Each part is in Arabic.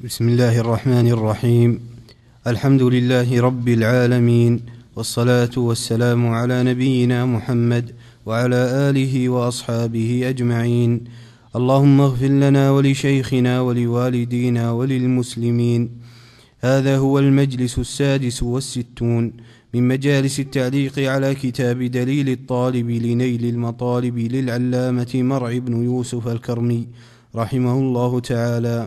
بسم الله الرحمن الرحيم. الحمد لله رب العالمين، والصلاة والسلام على نبينا محمد وعلى آله وأصحابه أجمعين. اللهم اغفر لنا ولشيخنا ولوالدينا وللمسلمين. هذا هو المجلس 66 من مجالس التعليق على كتاب دليل الطالب لنيل المطالب للعلامة مرع بن يوسف الكرمي رحمه الله تعالى.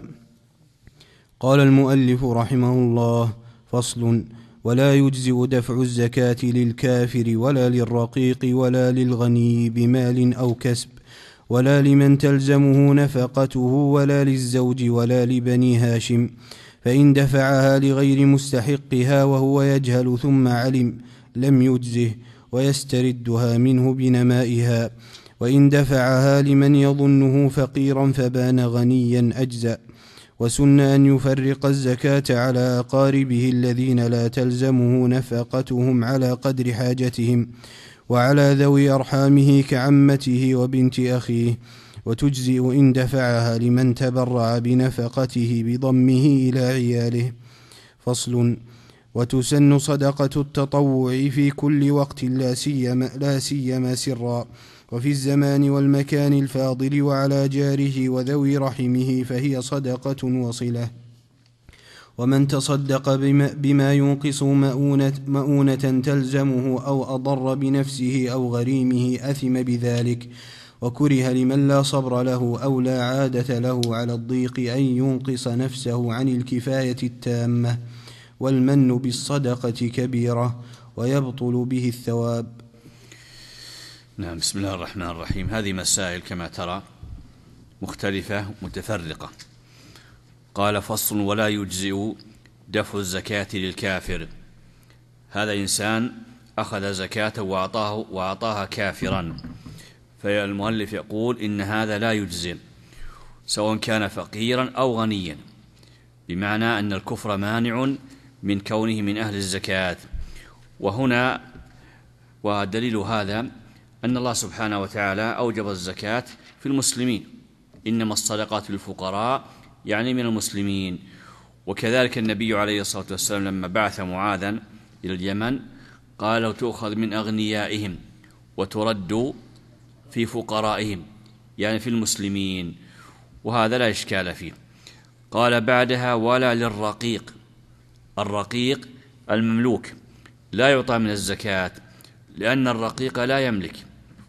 قال المؤلف رحمه الله: فصل: ولا يجزئ دفع الزكاة للكافر ولا للرقيق ولا للغني بمال أو كسب، ولا لمن تلزمه نفقته، ولا للزوج ولا لبني هاشم، فإن دفعها لغير مستحقها وهو يجهل ثم علم لم يجزه ويستردها منه بنمائها، وإن دفعها لمن يظنه فقيرا فبان غنيا أجزأ. وسن أن يفرق الزكاة على أقاربه الذين لا تلزمه نفقتهم على قدر حاجتهم، وعلى ذوي أرحامه كعمته وبنت أخيه، وتجزئ إن دفعها لمن تبرع بنفقته بضمه إلى عياله. فصل: وتسن صدقة التطوع في كل وقت لا سيما سرا، وفي الزمان والمكان الفاضل، وعلى جاره وذوي رحمه، فهي صدقة وصلة. ومن تصدق بما ينقص مؤونة تلزمه أو أضر بنفسه أو غريمه أثم بذلك، وكره لمن لا صبر له أو لا عادة له على الضيق أن ينقص نفسه عن الكفاية التامة. والمن بالصدقة كبيرة ويبطل به الثواب. نعم. بسم الله الرحمن الرحيم. هذه مسائل كما ترى مختلفة متفرقة. قال: فصل: ولا يجزئ دفع الزكاة للكافر. هذا إنسان أخذ زكاة وأعطاها كافرا، فالمؤلف يقول إن هذا لا يجزئ سواء كان فقيرا أو غنيا، بمعنى أن الكفر مانع من كونه من أهل الزكاة. وهنا ودليل هذا أن الله سبحانه وتعالى أوجب الزكاة في المسلمين، إنما الصدقات للفقراء، يعني من المسلمين. وكذلك النبي عليه الصلاة والسلام لما بعث معاذا إلى اليمن قال: تؤخذ من أغنيائهم وترد في فقرائهم، يعني في المسلمين، وهذا لا إشكال فيه. قال بعدها: ولا للرقيق. الرقيق المملوك لا يعطى من الزكاة، لأن الرقيق لا يملك،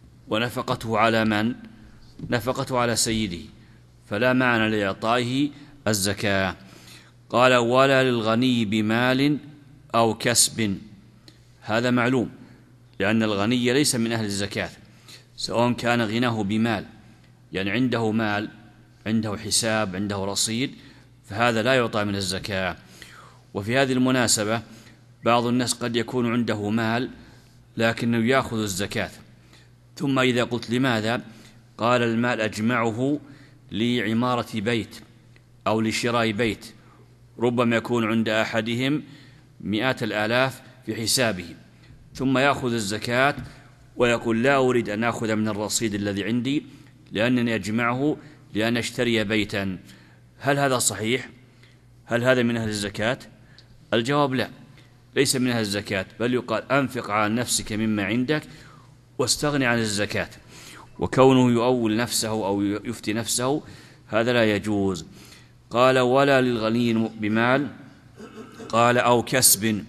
ونفقته على من؟ نفقته على سيده، فلا معنى لإعطائه الزكاة. قال: ولا للغني بمال أو كسب. هذا معلوم، لأن الغني ليس من أهل الزكاة، سواء كان غناه بمال، يعني عنده مال، عنده حساب، عنده رصيد، فهذا لا يعطى من الزكاة. وفي هذه المناسبة بعض الناس قد يكون عنده مال لكنه يأخذ الزكاة، ثم إذا قلت لماذا؟ قال: المال أجمعه لعمارة بيت أو لشراء بيت، ربما يكون عند أحدهم 100,000 في حسابه، ثم يأخذ الزكاة ويقول: لا أريد أن أخذ من الرصيد الذي عندي لأنني أجمعه لأن أشتري بيتا. هل هذا صحيح؟ هل هذا من أهل الزكاة؟ الجواب لا، ليس من أهل الزكاة، بل يقال: أنفق على نفسك مما عندك واستغني عن الزكاة. وكونه يؤول نفسه أو يفتي نفسه هذا لا يجوز. قال: ولا للغني بمال. قال: أو كسب.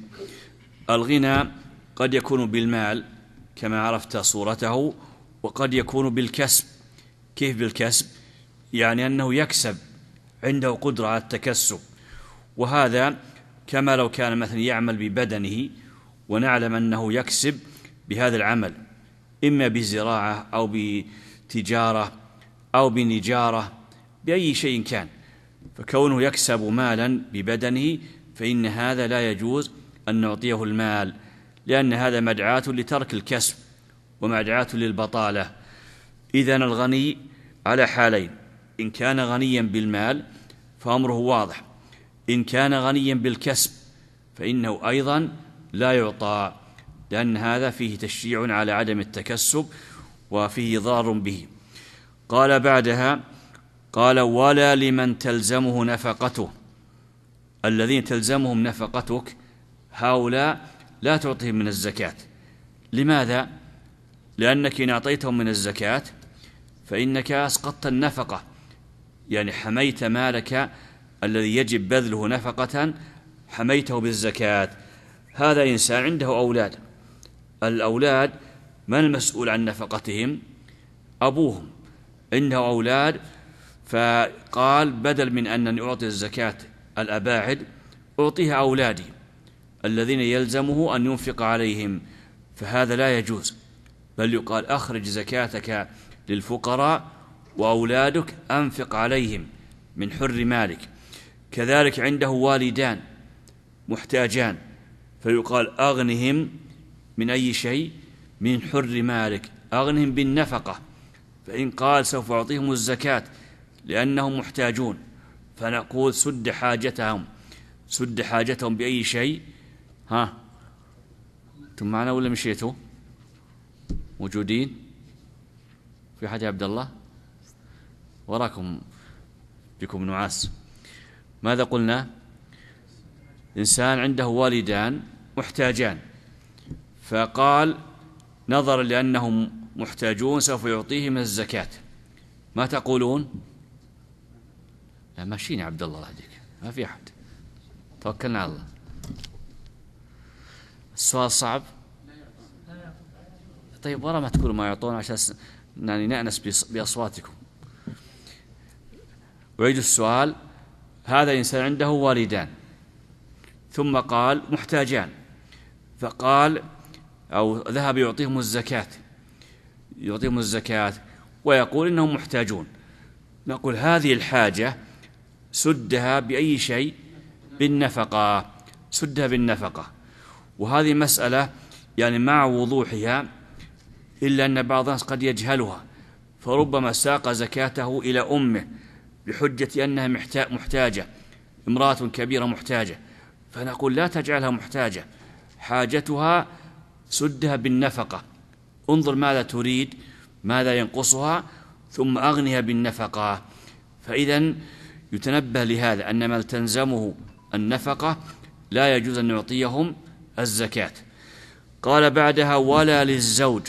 الغنى قد يكون بالمال كما عرفت صورته، وقد يكون بالكسب. كيف بالكسب؟ يعني أنه يكسب، عنده قدرة على التكسب، وهذا كما لو كان مثلا يعمل ببدنه، ونعلم أنه يكسب بهذا العمل إما بزراعة أو بتجارة أو بنجارة، بأي شيء كان، فكونه يكسب مالا ببدنه فإن هذا لا يجوز أن نعطيه المال، لأن هذا مدعاة لترك الكسب ومدعاة للبطالة. إذن الغني على حالين: إن كان غنيا بالمال فأمره واضح، إن كان غنيا بالكسب فإنه أيضا لا يعطى، لأن هذا فيه تشجيع على عدم التكسب وفيه ضار به. قال بعدها: قال: ولا لمن تلزمه نفقته. الذين تلزمهم نفقتك هؤلاء لا تعطيهم من الزكاة. لماذا؟ لأنك إن أعطيتهم من الزكاة فإنك أسقطت النفقة، يعني حميت مالك الذي يجب بذله نفقة، حميته بالزكاة. هذا إنسان عنده أولاد، الأولاد من المسؤول عن نفقتهم؟ أبوهم. عنده أولاد فقال بدل من أنني أعطي الزكاة الأباعد أعطيها أولادي الذين يلزمه أن ينفق عليهم، فهذا لا يجوز، بل يقال أخرج زكاتك للفقراء وأولادك أنفق عليهم من حر مالك. كذلك عنده والدان محتاجان فيقال أغنهم من أي شيء؟ من حر مالك، أغنهم بالنفقة. فإن قال سوف أعطيهم الزكاة لأنهم محتاجون فنقول سد حاجتهم بأي شيء؟ أنتم معنا ولا مشيتوا؟ موجودين؟ في حاجة يا عبد الله؟ وراكم بكم نعاس. ماذا قلنا؟ إنسان عنده والدان محتاجان فقال نظرا لأنهم محتاجون سوف يعطيهم الزكاة. ما تقولون؟ لا ماشيين يا عبد الله، هديك ما في أحد، توكلنا على الله. السؤال صعب؟ طيب ورا ما تقولوا ما يعطون عشان يعني نأنس بأصواتكم. ويجد السؤال: هذا إنسان عنده والدان ثم قال محتاجان، فقال أو ذهب يعطيهم الزكاة ويقول إنهم محتاجون. نقول هذه الحاجة سدها بأي شيء؟ بالنفقة، سدها بالنفقة. وهذه مسألة يعني مع وضوحها إلا أن بعض الناس قد يجهلها، فربما ساق زكاته إلى أمه بحجة أنها محتاجة، امرأة كبيرة محتاجة، فنقول لا تجعلها محتاجة، حاجتها سدها بالنفقة، انظر ماذا تريد، ماذا ينقصها، ثم أغنها بالنفقة. فإذا يتنبه لهذا أن من تلزمه النفقة لا يجوز أن نعطيهم الزكاة. قال بعدها: ولا للزوج.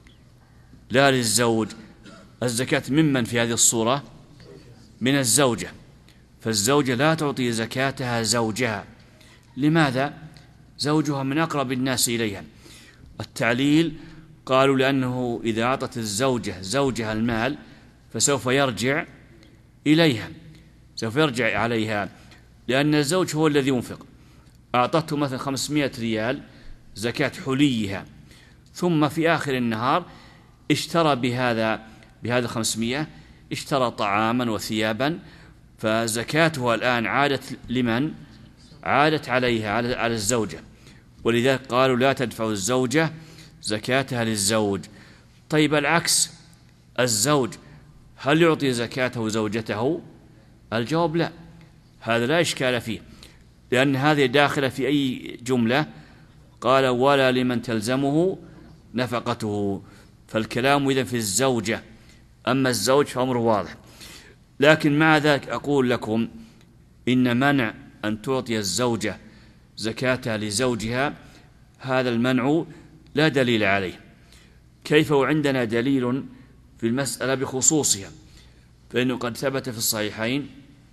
لا للزوج، الزكاة ممن في هذه الصورة؟ من الزوجة، فالزوجة لا تعطي زكاتها زوجها. لماذا؟ زوجها من أقرب الناس إليها. التعليل قالوا لأنه إذا أعطت الزوجة زوجها المال فسوف يرجع إليها، سوف يرجع عليها، لأن الزوج هو الذي ينفق. أعطته مثلا 500 ريال زكاة حليها، ثم في آخر النهار اشترى بهذا 500 اشترى طعاما وثيابا، فزكاتها الآن عادت لمن؟ عادت عليها، على الزوجة. ولذلك قالوا لا تدفع الزوجة زكاتها للزوج. طيب العكس، الزوج هل يعطي زكاته زوجته؟ الجواب لا، هذا لا إشكال فيه، لأن هذه داخلة في أي جملة؟ قال: ولا لمن تلزمه نفقته. فالكلام إذن في الزوجة، أما الزوج فأمره واضح. لكن مع ذلك أقول لكم إن منع أن تعطي الزوجة زكاتها لزوجها هذا المنع لا دليل عليه. كيف وعندنا دليل في المسألة بخصوصها؟ فإنه قد ثبت في الصحيحين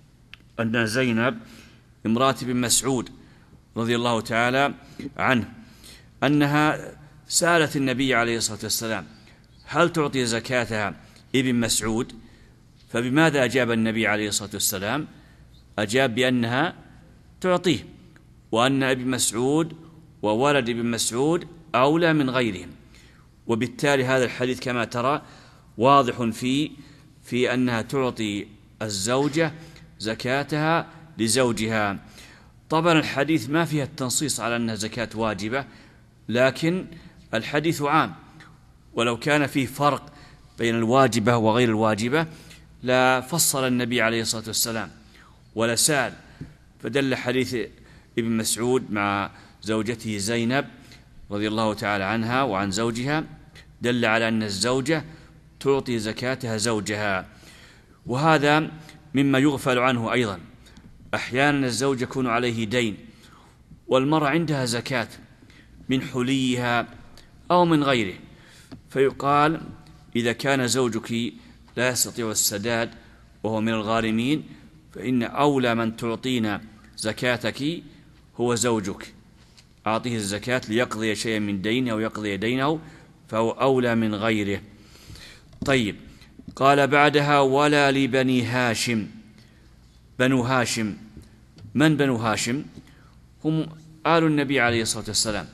أن زينب امرأة بن مسعود رضي الله تعالى عنه أنها سألت النبي عليه الصلاة والسلام: هل تعطي زكاتها ابن مسعود؟ فبماذا أجاب النبي عليه الصلاة والسلام؟ أجاب بأنها تعطيه، وأن ابن مسعود وولد ابن مسعود أولى من غيرهم. وبالتالي هذا الحديث كما ترى واضح في أنها تعطي الزوجة زكاتها لزوجها. طبعا الحديث ما فيها التنصيص على أنها زكاة واجبة، لكن الحديث عام، ولو كان فيه فرق بين الواجبة وغير الواجبة لا فصل النبي عليه الصلاة والسلام ولا سأل. فدل حديث ابن مسعود مع زوجته زينب رضي الله تعالى عنها وعن زوجها دل على أن الزوجة تعطي زكاتها زوجها. وهذا مما يغفل عنه أيضا، أحيانا الزوج يكون عليه دين والمرأة عندها زكاة من حليها أو من غيره، فيقال إذا كان زوجك لا يستطيع السداد وهو من الغارمين فإن أولى من تعطينا زكاتك هو زوجك، أعطيه الزكاة ليقضي شيئا من دينه أو يقضي دينه، فهو أولى من غيره. طيب، قال بعدها: ولا لبني هاشم. بنو هاشم، من بنو هاشم؟ هم آل النبي عليه الصلاة والسلام،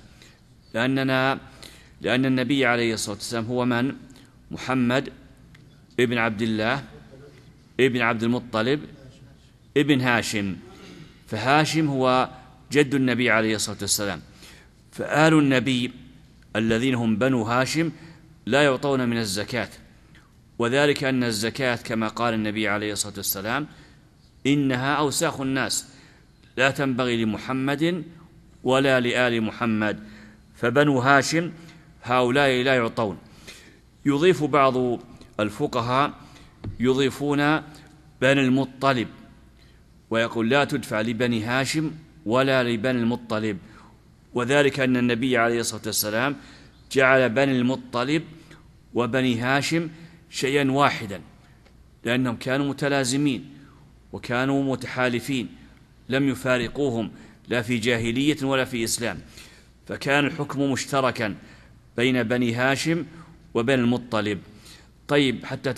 لأن النبي عليه الصلاة والسلام هو من؟ محمد ابن عبد الله ابن عبد المطلب ابن هاشم، فهاشم هو جد النبي عليه الصلاة والسلام، فآل النبي الذين هم بنو هاشم لا يعطون من الزكاة، وذلك أن الزكاة كما قال النبي عليه الصلاة والسلام: إنها أوساخ الناس لا تنبغي لمحمد ولا لآل محمد، فبنو هاشم هؤلاء لا يعطون. يضيف بعض الفقهاء يضيفون بني المطلب ويقول: لا تدفع لبني هاشم ولا لبني المطلب، وذلك أن النبي عليه الصلاة والسلام جعل بني المطلب وبني هاشم شيئا واحدا، لأنهم كانوا متلازمين وكانوا متحالفين، لم يفارقوهم لا في جاهلية ولا في إسلام، فكان الحكم مشتركا بين بني هاشم وبني المطلب. طيب، حتى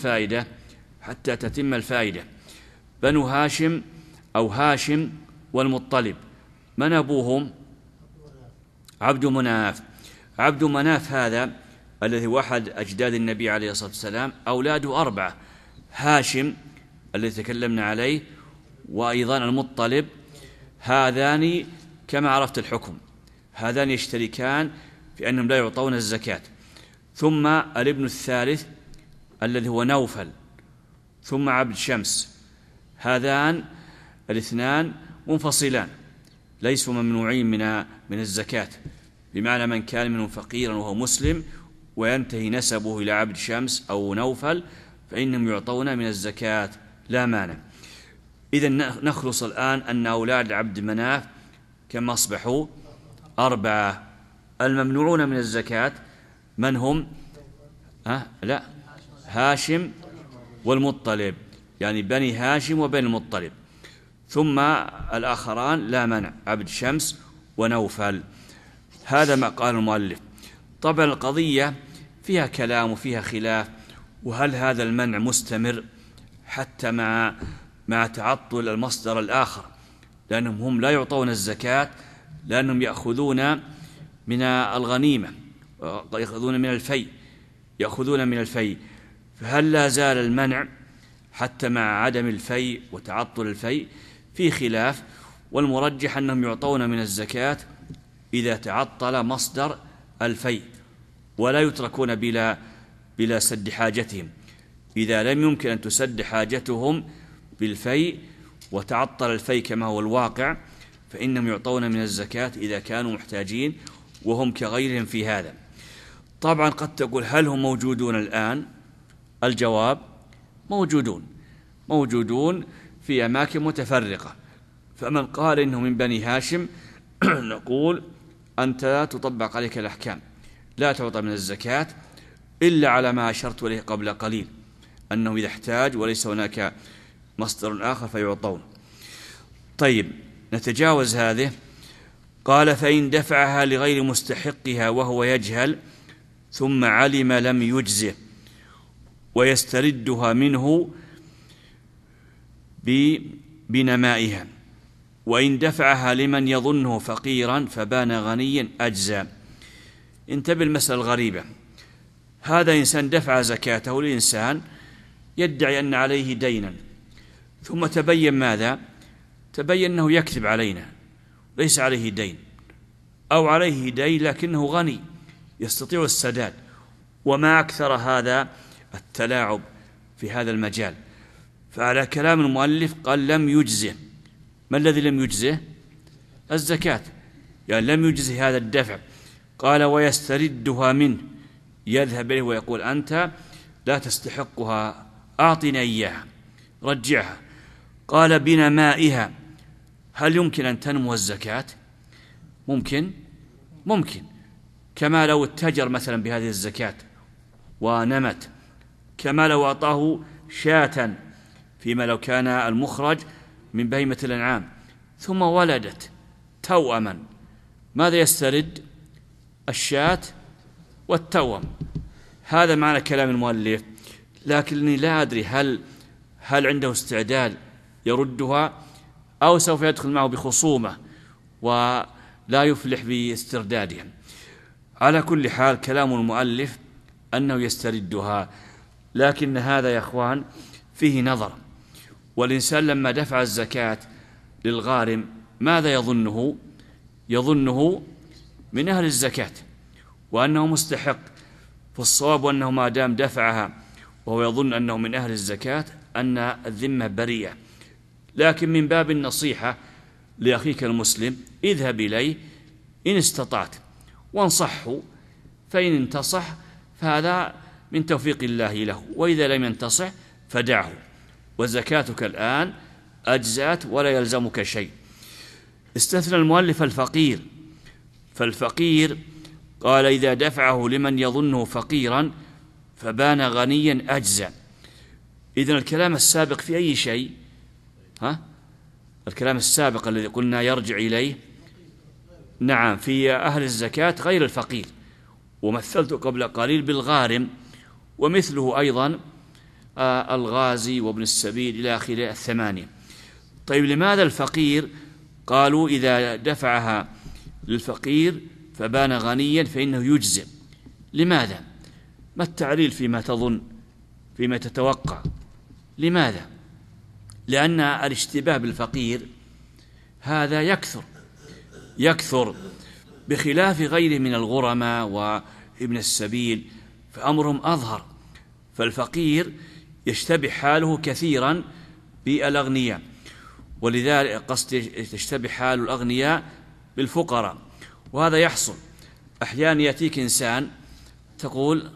تتم الفائدة، بنو هاشم أو هاشم والمطلب من أبوهم؟ عبد مناف. عبد مناف هذا الذي هو أحد أجداد النبي عليه الصلاة والسلام أولاده 4: هاشم الذي تكلمنا عليه، وأيضا المطلب، هذان كما عرفت الحكم، هذان يشتركان في أنهم لا يعطون الزكاة. ثم الابن الثالث الذي هو نوفل، ثم عبد شمس، هذان الاثنان منفصلان ليسوا ممنوعين من الزكاة، بمعنى من كان منهم فقيرا وهو مسلم وينتهي نسبه إلى عبد شمس أو نوفل فإنهم يعطون من الزكاة لا مانع. إذن نخلص الآن أن أولاد عبد مناف كم أصبحوا؟ 4. الممنوعون من الزكاة من هم؟ لا، هاشم والمطلب، يعني بني هاشم وبني المطلب، ثم الآخران لا منع، عبد شمس ونوفل. هذا ما قال المؤلف. طبعا القضية فيها كلام وفيها خلاف، وهل هذا المنع مستمر حتى مع تعطل المصدر الآخر، لأنهم هم لا يعطون الزكاة لأنهم يأخذون من الغنيمة، يأخذون من الفيء، فهل لا زال المنع حتى مع عدم الفيء وتعطل الفيء؟ في خلاف، والمرجح أنهم يعطون من الزكاة إذا تعطل مصدر الفيء، ولا يتركون بلا سد حاجتهم. إذا لم يمكن أن تسد حاجتهم بالفيء وتعطل الفيء كما هو الواقع، فإنهم يعطون من الزكاة إذا كانوا محتاجين، وهم كغيرهم في هذا. طبعا قد تقول: هل هم موجودون الآن؟ الجواب: موجودون في أماكن متفرقة. فمن قال إنه من بني هاشم نقول: أنت تطبق عليك الأحكام، لا تعطى من الزكاة إلا على ما أشرت إليه قبل قليل، أنه إذا احتاج وليس هناك مصدر آخر فيعطون. طيب، نتجاوز هذه. قال: فإن دفعها لغير مستحقها وهو يجهل ثم علم لم يجزه ويستردها منه بنمائها، وإن دفعها لمن يظنه فقيرا فبان غنيا أجزى. انتبه المسألة الغريبة، هذا إنسان دفع زكاته لإنسان يدعي أن عليه دينا، ثم تبين ماذا؟ تبين أنه يكذب علينا، ليس عليه دين، أو عليه دين لكنه غني يستطيع السداد. وما أكثر هذا التلاعب في هذا المجال. فعلى كلام المؤلف قال: لم يجزه. ما الذي لم يجزه؟ الزكاة، يعني لم يجزه هذا الدفع. قال: ويستردها منه، يذهب إليه ويقول: أنت لا تستحقها، أعطني إياها، رجعها. قال بنمائها. هل يمكن أن تنمو الزكاة؟ ممكن، كما لو اتجر مثلا بهذه الزكاة ونمت، كما لو أعطاه شاة فيما لو كان المخرج من بهيمة الأنعام ثم ولدت توأما، ماذا يسترد؟ الشاة والتوأم. هذا معنى كلام المؤلف، لكنني لا أدري هل عنده استعداد يردها أو سوف يدخل معه بخصومة ولا يفلح باستردادها. على كل حال كلام المؤلف أنه يستردها، لكن هذا يا أخوان فيه نظر. والإنسان لما دفع الزكاة للغارم ماذا يظنه؟ يظنه من أهل الزكاة وأنه مستحق، فالصواب أنه ما دام دفعها وهو يظن أنه من أهل الزكاة أن الذمة بريئة. لكن من باب النصيحة لأخيك المسلم اذهب إليه إن استطعت وانصحه، فإن انتصح فهذا من توفيق الله له، وإذا لم ينتصح فدعه، وزكاتك الآن أجزأت ولا يلزمك شيء. استثنى المؤلف الفقير، فالفقير قال إذا دفعه لمن يظنه فقيرا فبان غنيا أجزأ. إذن الكلام السابق في أي شيء؟ الكلام السابق الذي قلنا يرجع إليه، نعم، في أهل الزكاة غير الفقير، ومثلت قبل قليل بالغارم، ومثله أيضا الغازي وابن السبيل إلى آخر الثمانية. طيب لماذا الفقير قالوا إذا دفعها للفقير فبان غنيا فإنه يجزم؟ لماذا؟ ما التعليل فيما تظن، فيما تتوقع؟ لماذا؟ لأن الاشتباه بالفقير هذا يكثر بخلاف غيره من الغرماء وابن السبيل فأمرهم أظهر. فالفقير يشتبه حاله كثيرا بالأغنياء، ولذلك قصد تشتبه حال الأغنياء بالفقراء، وهذا يحصل. أحيانا يأتيك إنسان تقول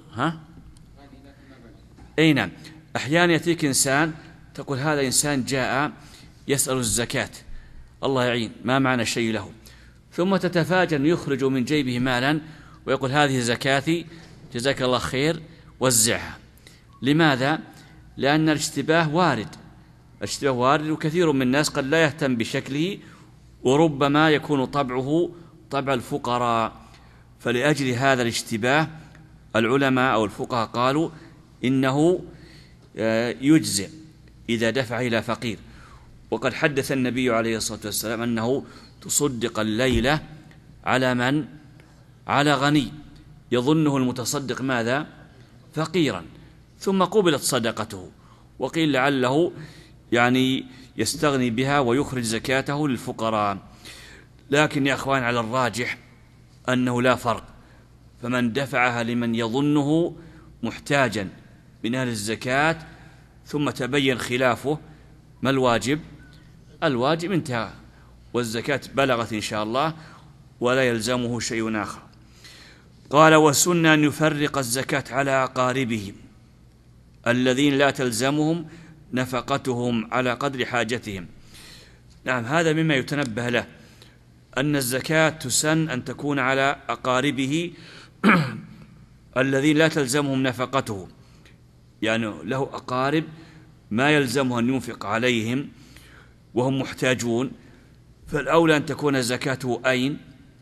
نعم، أحيانا يأتيك إنسان تقول هذا إنسان جاء يسأل الزكاة، الله يعين، ما معنى شيء له، ثم تتفاجأ أن يخرج من جيبه مالا ويقول هذه زكاتي جزاك الله خير وزعها. لماذا؟ لأن الاشتباه وارد، وكثير من الناس قد لا يهتم بشكله، وربما يكون طبعه طبع الفقراء. فلأجل هذا الاشتباه العلماء أو الفقهاء قالوا إنه يجزئ إذا دفع إلى فقير. وقد حدث النبي عليه الصلاة والسلام أنه تصدق الليلة على من؟ على غني يظنه المتصدق ماذا؟ فقيرا، ثم قبلت صدقته، وقيل لعله يعني يستغني بها ويخرج زكاته للفقراء. لكن يا أخوان على الراجح أنه لا فرق، فمن دفعها لمن يظنه محتاجا من أهل الزكاة ثم تبين خلافه، ما الواجب؟ الواجب انتهى، والزكاة بلغت إن شاء الله ولا يلزمه شيء آخر. قال والسنة أن يفرق الزكاة على أقاربهم الذين لا تلزمهم نفقتهم على قدر حاجتهم. نعم، هذا مما يتنبه له، أن الزكاة تسن أن تكون على أقاربه الذين لا تلزمهم نفقته، يعني له أقارب ما يلزمه أن ينفق عليهم وهم محتاجون، فالأولى أن تكون زكاته أين؟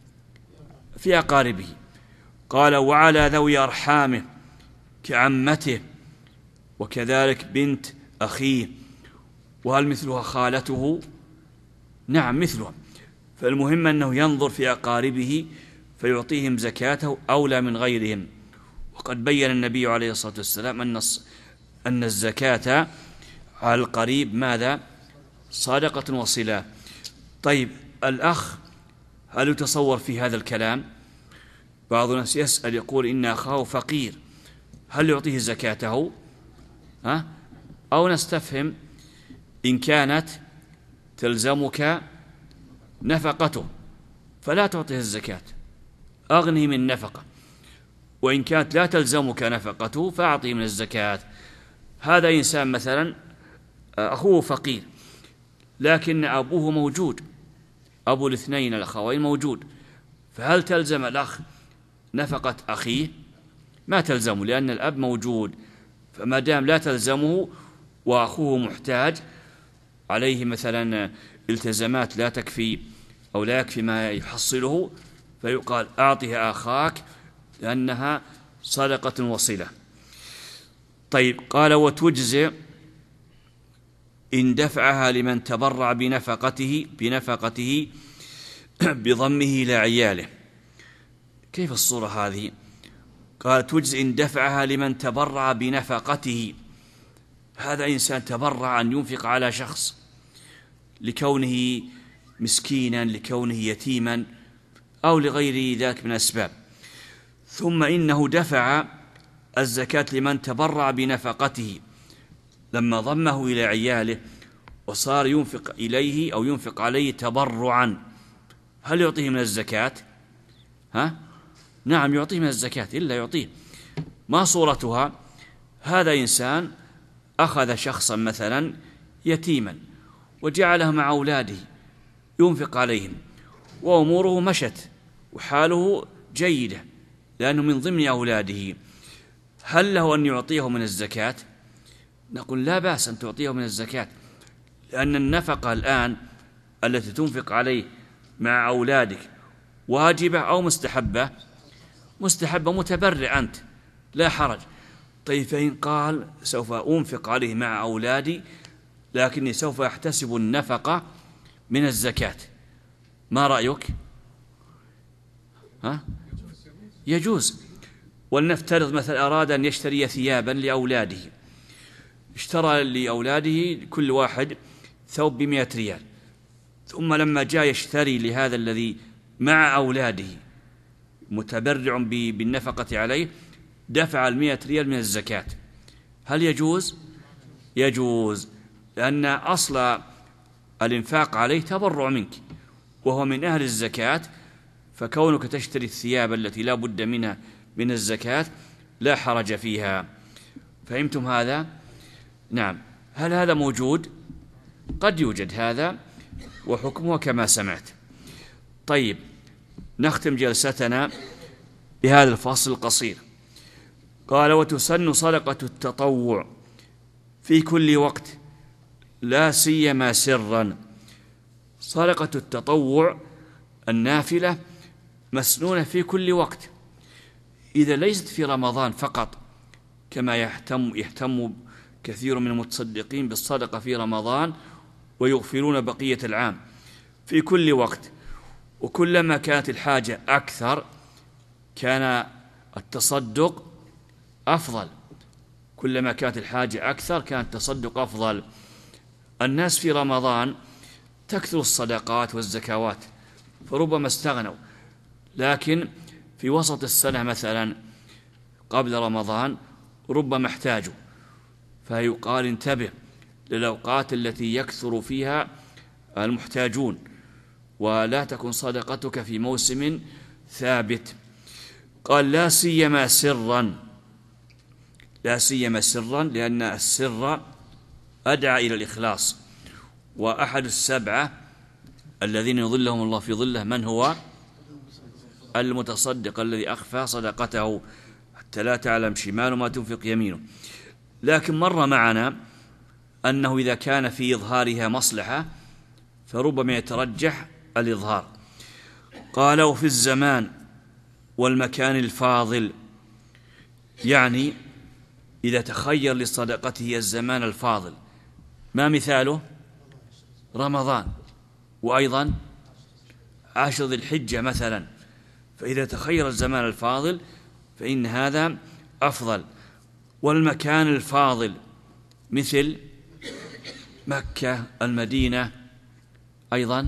في أقاربه. قال وعلى ذوي أرحامه كعمته وكذلك بنت أخيه. وهل مثلها خالته؟ نعم مثلها. فالمهم أنه ينظر في أقاربه فيعطيهم زكاته أولى من غيرهم. وقد بين النبي عليه الصلاة والسلام أن الزكاة على القريب ماذا؟ صدقة وصلة. طيب الأخ هل يتصور في هذا الكلام؟ بعض الناس يسأل يقول إن أخاه فقير، هل يعطيه زكاته؟ أو نستفهم إن كانت تلزمك نفقته فلا تعطيه الزكاة، أغنه من نفقة، وإن كانت لا تلزمك نفقته فأعطيه من الزكاة. هذا إنسان مثلا أخوه فقير، لكن أبوه موجود، أبو الاثنين الأخوين موجود، فهل تلزم الأخ نفقة أخيه؟ ما تلزمه، لأن الأب موجود، فما دام لا تلزمه وأخوه محتاج عليه مثلا التزامات لا تكفي أو لا يكفي ما يحصله، فيقال أعطها أخاك لأنها صدقة وصلة. طيب، قال وتجزئ إن دفعها لمن تبرع بنفقته بضمه إلى عياله. كيف الصورة هذه؟ قال تجزئ إن دفعها لمن تبرع بنفقته. هذا إنسان تبرع أن ينفق على شخص لكونه مسكينا، لكونه يتيما، أو لغير ذلك من الأسباب، ثم إنه دفع الزكاة لمن تبرع بنفقته لما ضمه إلى عياله وصار ينفق إليه أو ينفق عليه تبرعا، هل يعطيه من الزكاة؟ نعم يعطيه من الزكاة، إلا يعطيه. ما صورتها؟ هذا إنسان أخذ شخصا مثلا يتيما وجعله مع أولاده ينفق عليهم، وأموره مشت وحاله جيدة لأنه من ضمن أولاده، هل له أن يعطيه من الزكاة؟ نقول لا بأس أن تعطيه من الزكاة، لأن النفقة الآن التي تنفق عليه مع أولادك واجبة أو مستحبة؟ مستحبة، متبرع أنت لا حرج. طيب فإن قال سوف أنفق عليه مع أولادي لكني سوف أحتسب النفقة من الزكاة، ما رأيك؟ يجوز. ولنفترض مثلا أراد أن يشتري ثيابا لأولاده، اشترى لأولاده كل واحد ثوب ب100 ريال، ثم لما جاء يشتري لهذا الذي مع أولاده متبرع بالنفقة عليه دفع 100 ريال من الزكاة، هل يجوز؟ يجوز، لأن أصل الإنفاق عليه تبرع منك وهو من أهل الزكاة، فكونك تشتري الثياب التي لا بد منها من الزكاة لا حرج فيها. فهمتم هذا؟ نعم. هل هذا موجود؟ قد يوجد هذا، وحكمه كما سمعت. طيب، نختم جلستنا بهذا الفصل القصير. قال وتسن صدقة التطوع في كل وقت لا سيما سرا. صدقة التطوع النافلة مسنونة في كل وقت، إذا ليست في رمضان فقط كما يهتم كثير من المتصدقين بالصدقة في رمضان ويغفلون بقية العام، في كل وقت. وكلما كانت الحاجة أكثر كان التصدق أفضل، كلما كانت الحاجة أكثر كان التصدق أفضل. الناس في رمضان تكثر الصدقات والزكوات فربما استغنوا، لكن في وسط السنة مثلا قبل رمضان ربما احتاجوا، فيقال انتبه للأوقات التي يكثر فيها المحتاجون، ولا تكن صدقتك في موسم ثابت. قال لا سيما سرا، لا سيما سرا، لأن السر أدعى إلى الإخلاص، وأحد السبعة الذين يظلهم الله في ظله من هو؟ المتصدق الذي أخفى صدقته حتى لا تعلم شماله ما تنفق يمينه. لكن مر معنا أنه إذا كان في إظهارها مصلحة فربما يترجح الإظهار. قال وفي الزمان والمكان الفاضل، يعني إذا تخير لصدقته الزمان الفاضل، ما مثاله؟ رمضان، وأيضا 10 ذي الحجة مثلا، فإذا تخير الزمان الفاضل فإن هذا أفضل. والمكان الفاضل مثل مكة، المدينة، أيضا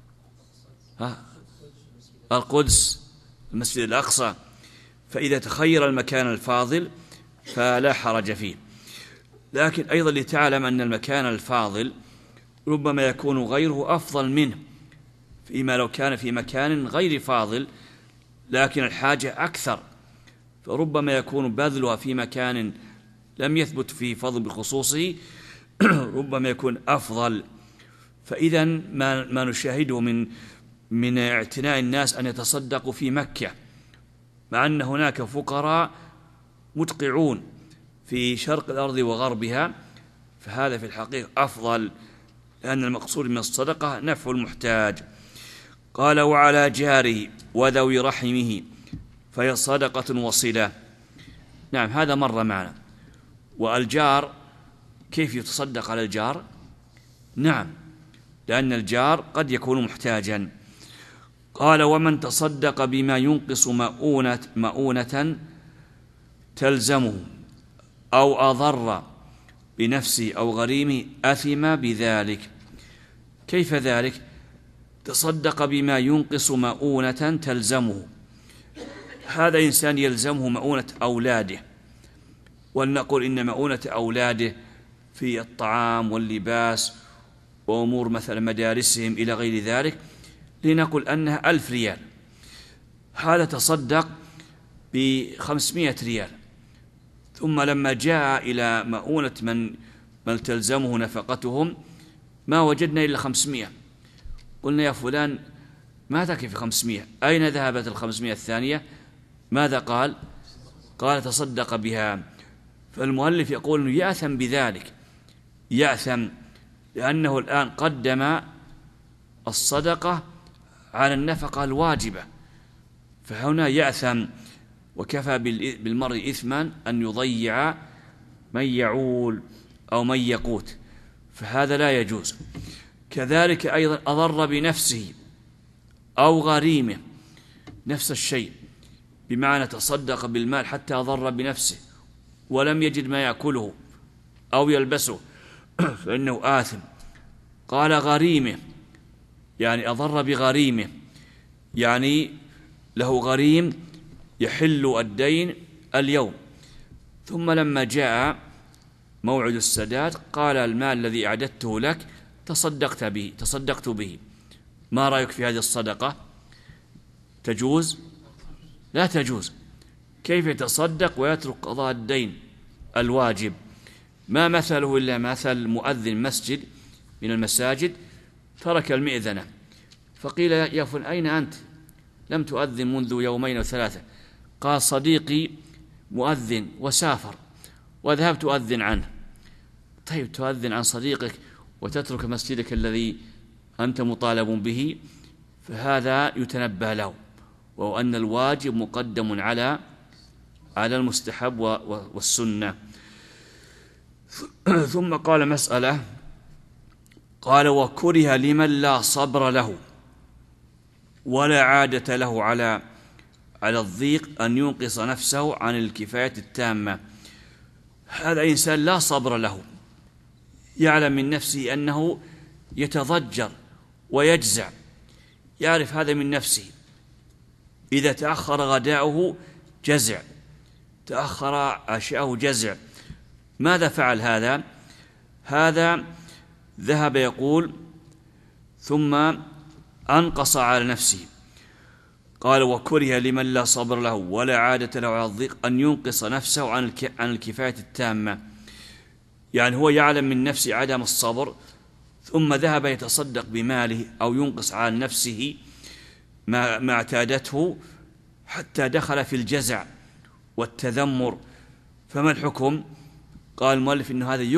القدس، المسجد الأقصى، فإذا تخير المكان الفاضل فلا حرج فيه. لكن أيضا لتعلم أن المكان الفاضل ربما يكون غيره أفضل منه، فيما لو كان في مكان غير فاضل لكن الحاجة أكثر، فربما يكون بذلها في مكان لم يثبت فيه فضل بخصوصه ربما يكون أفضل. فإذا ما نشاهده من اعتناء الناس أن يتصدقوا في مكة، مع أن هناك فقراء مدقعون في شرق الأرض وغربها، فهذا في الحقيقة أفضل، لأن المقصود من الصدقة نفع المحتاج. قال وعلى جاره وذوي رحمه فهي صدقة وصلة. نعم هذا مر معنا. والجار كيف يتصدق على الجار؟ نعم، لأن الجار قد يكون محتاجا. قال ومن تصدق بما ينقص مؤونة تلزمه أو أضر بنفسه أو غريمه أثم بذلك. كيف ذلك؟ تصدق بما ينقص مؤونة تلزمه، هذا إنسان يلزمه مؤونة أولاده، ولنقل إن مؤونة أولاده في الطعام واللباس وأمور مثلا مدارسهم إلى غير ذلك، لنقل أنها 1000 ريال، هذا تصدق ب500 ريال، ثم لما جاء إلى مؤونة من تلزمه نفقتهم ما وجدنا إلا 500. قلنا يا فلان ما تكفي 500، أين ذهبت 500 الثانية؟ ماذا قال؟ قال تصدق بها. فالمؤلف يقول أنه يأثم بذلك، يأثم لأنه الآن قدم الصدقة على النفقة الواجبة، فهنا يأثم، وكفى بالمرء إثما أن يضيع من يعول أو من يقوت، فهذا لا يجوز. كذلك أيضا أضر بنفسه أو غريمه، نفس الشيء، بمعنى تصدق بالمال حتى أضر بنفسه ولم يجد ما يأكله أو يلبسه فإنه آثم. قال غريمه، يعني أضر بغريمه، يعني له غريم يحل الدين اليوم، ثم لما جاء موعد السداد قال المال الذي أعددته لك تصدقت به، ما رأيك في هذه الصدقة؟ تجوز؟ لا تجوز. كيف يتصدق ويترك قضاء الدين الواجب؟ ما مثله إلا مثل مؤذن مسجد من المساجد ترك المئذنة، فقيل يا فلان أين أنت؟ لم تؤذن منذ 2 أو 3. قال صديقي مؤذن وسافر وذهبت أؤذن عنه. طيب تؤذن عن صديقك وتترك مسجدك الذي أنت مطالب به، فهذا يتنبه له، وهو أن الواجب مقدم على المستحب والسنة. ثم قال مسألة، قال وكره لمن لا صبر له ولا عادة له على الضيق أن ينقص نفسه عن الكفاية التامة. هذا إنسان لا صبر له، يعلم من نفسه أنه يتضجر ويجزع، يعرف هذا من نفسه، إذا تأخر غداؤه جزع، تأخر عشاءه جزع. ماذا فعل هذا؟ هذا ذهب يقول ثم أنقص على نفسه. قال وكره لمن لا صبر له ولا عادة له على الضيق أن ينقص نفسه عن الكفاية التامة، يعني هو يعلم من نفسه عدم الصبر، ثم ذهب يتصدق بماله أو ينقص عن نفسه ما اعتادته حتى دخل في الجزع والتذمر. فما الحكم؟ قال المؤلف إن هذا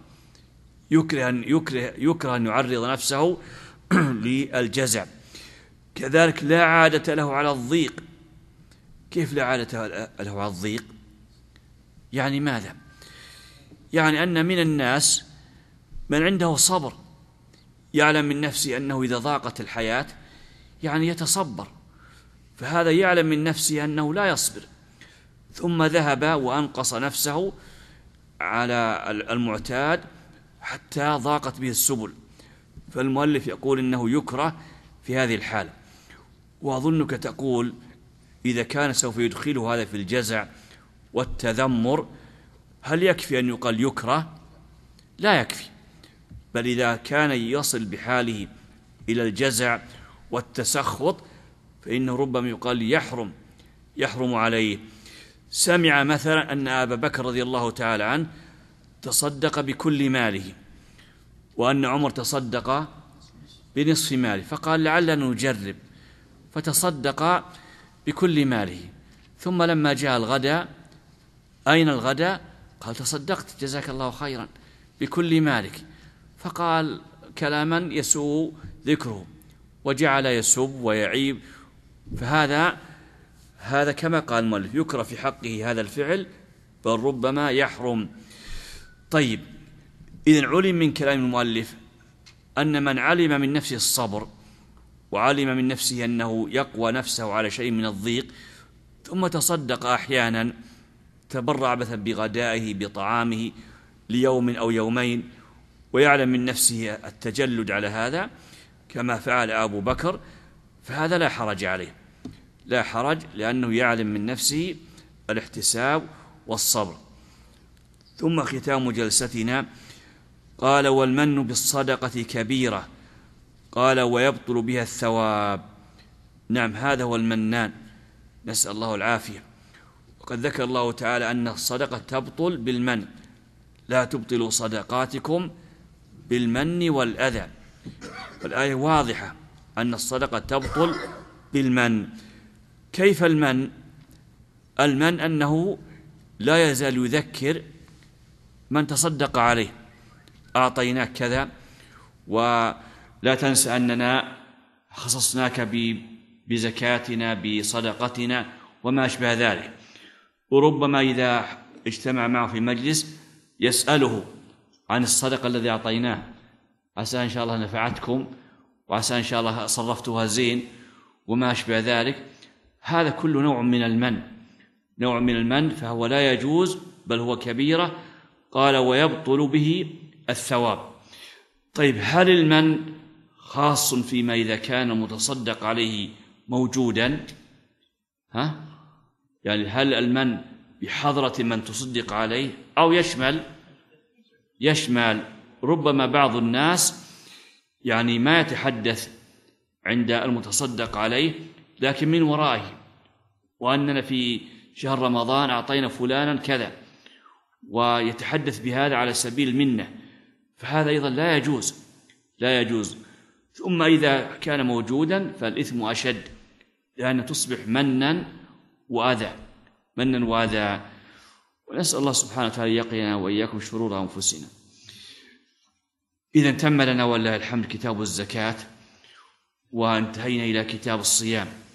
يكره أن يعرض نفسه للجزع. كذلك لا عادة له على الضيق. كيف لا عادة له على الضيق؟ يعني ماذا؟ يعني أن من الناس من عنده صبر، يعلم من نفسه أنه إذا ضاقت الحياة يعني يتصبر، فهذا يعلم من نفسه أنه لا يصبر، ثم ذهب وأنقص نفسه على المعتاد حتى ضاقت به السبل. فالمؤلف يقول إنه يكره في هذه الحالة. وأظنك تقول إذا كان سوف يدخله هذا في الجزع والتذمر هل يكفي أن يقال يكره؟ لا يكفي، بل إذا كان يصل بحاله إلى الجزع والتسخط فإنه ربما يقال يحرم عليه. سمع مثلا أن أبا بكر رضي الله تعالى عنه تصدق بكل ماله، وأن عمر تصدق بنصف ماله، فقال لعلنا نجرب، فتصدق بكل ماله. ثم لما جاء الغداء: أين الغداء؟ قال: تصدقت جزاك الله خيرا بكل مالك. فقال كلاما يسوء ذكره، وجعل يسب ويعيب. فهذا كما قال المؤلف يكره في حقه هذا الفعل، بل ربما يحرم. طيب، إذن علم من كلام المؤلف أن من علم من نفسه الصبر، وعلم من نفسه أنه يقوى نفسه على شيء من الضيق، ثم تصدق أحيانا، تبرع مثلا بغدائه بطعامه ليوم أو يومين، ويعلم من نفسه التجلد على هذا كما فعل أبو بكر، فهذا لا حرج عليه، لا حرج، لأنه يعلم من نفسه الاحتساب والصبر. ثم ختام جلستنا: قال: والمن بالصدقة كبيرة. قال: ويبطل بها الثواب. نعم، هذا هو المنان، نسأل الله العافية. وقد ذكر الله تعالى أن الصدقة تبطل بالمن: لا تبطلوا صدقاتكم بالمن والأذى. والآية واضحة أن الصدقة تبطل بالمن. كيف المن؟ المن أنه لا يزال يذكر من تصدق عليه: أعطيناك كذا، ولا تنسى أننا خصصناك بزكاتنا بصدقتنا وما أشبه ذلك. وربما إذا اجتمع معه في مجلس يسأله عن الصدقة الذي أعطيناه: عسى إن شاء الله نفعتكم، وعسى إن شاء الله صرفتها زين، وما أشبه ذلك. هذا كله نوع من المن، نوع من المن، فهو لا يجوز، بل هو كبيرة. قال: ويبطل به الثواب. طيب، هل المن خاص فيما إذا كان المتصدق عليه موجودا؟ يعني هل المن بحضرة من تصدق عليه، أو يشمل ربما بعض الناس يعني ما يتحدث عند المتصدق عليه لكن من ورائه، وأننا في شهر رمضان أعطينا فلانا كذا، ويتحدث بهذا على سبيل المنة، فهذا أيضا لا يجوز. ثم إذا كان موجودا فالإثم أشد، لأن تصبح منا وأذى. ونسأل الله سبحانه وتعالى يقينا وإياكم شرور أنفسنا. إذا تم لنا ولله الحمد كتاب الزكاة، وانتهينا إلى كتاب الصيام.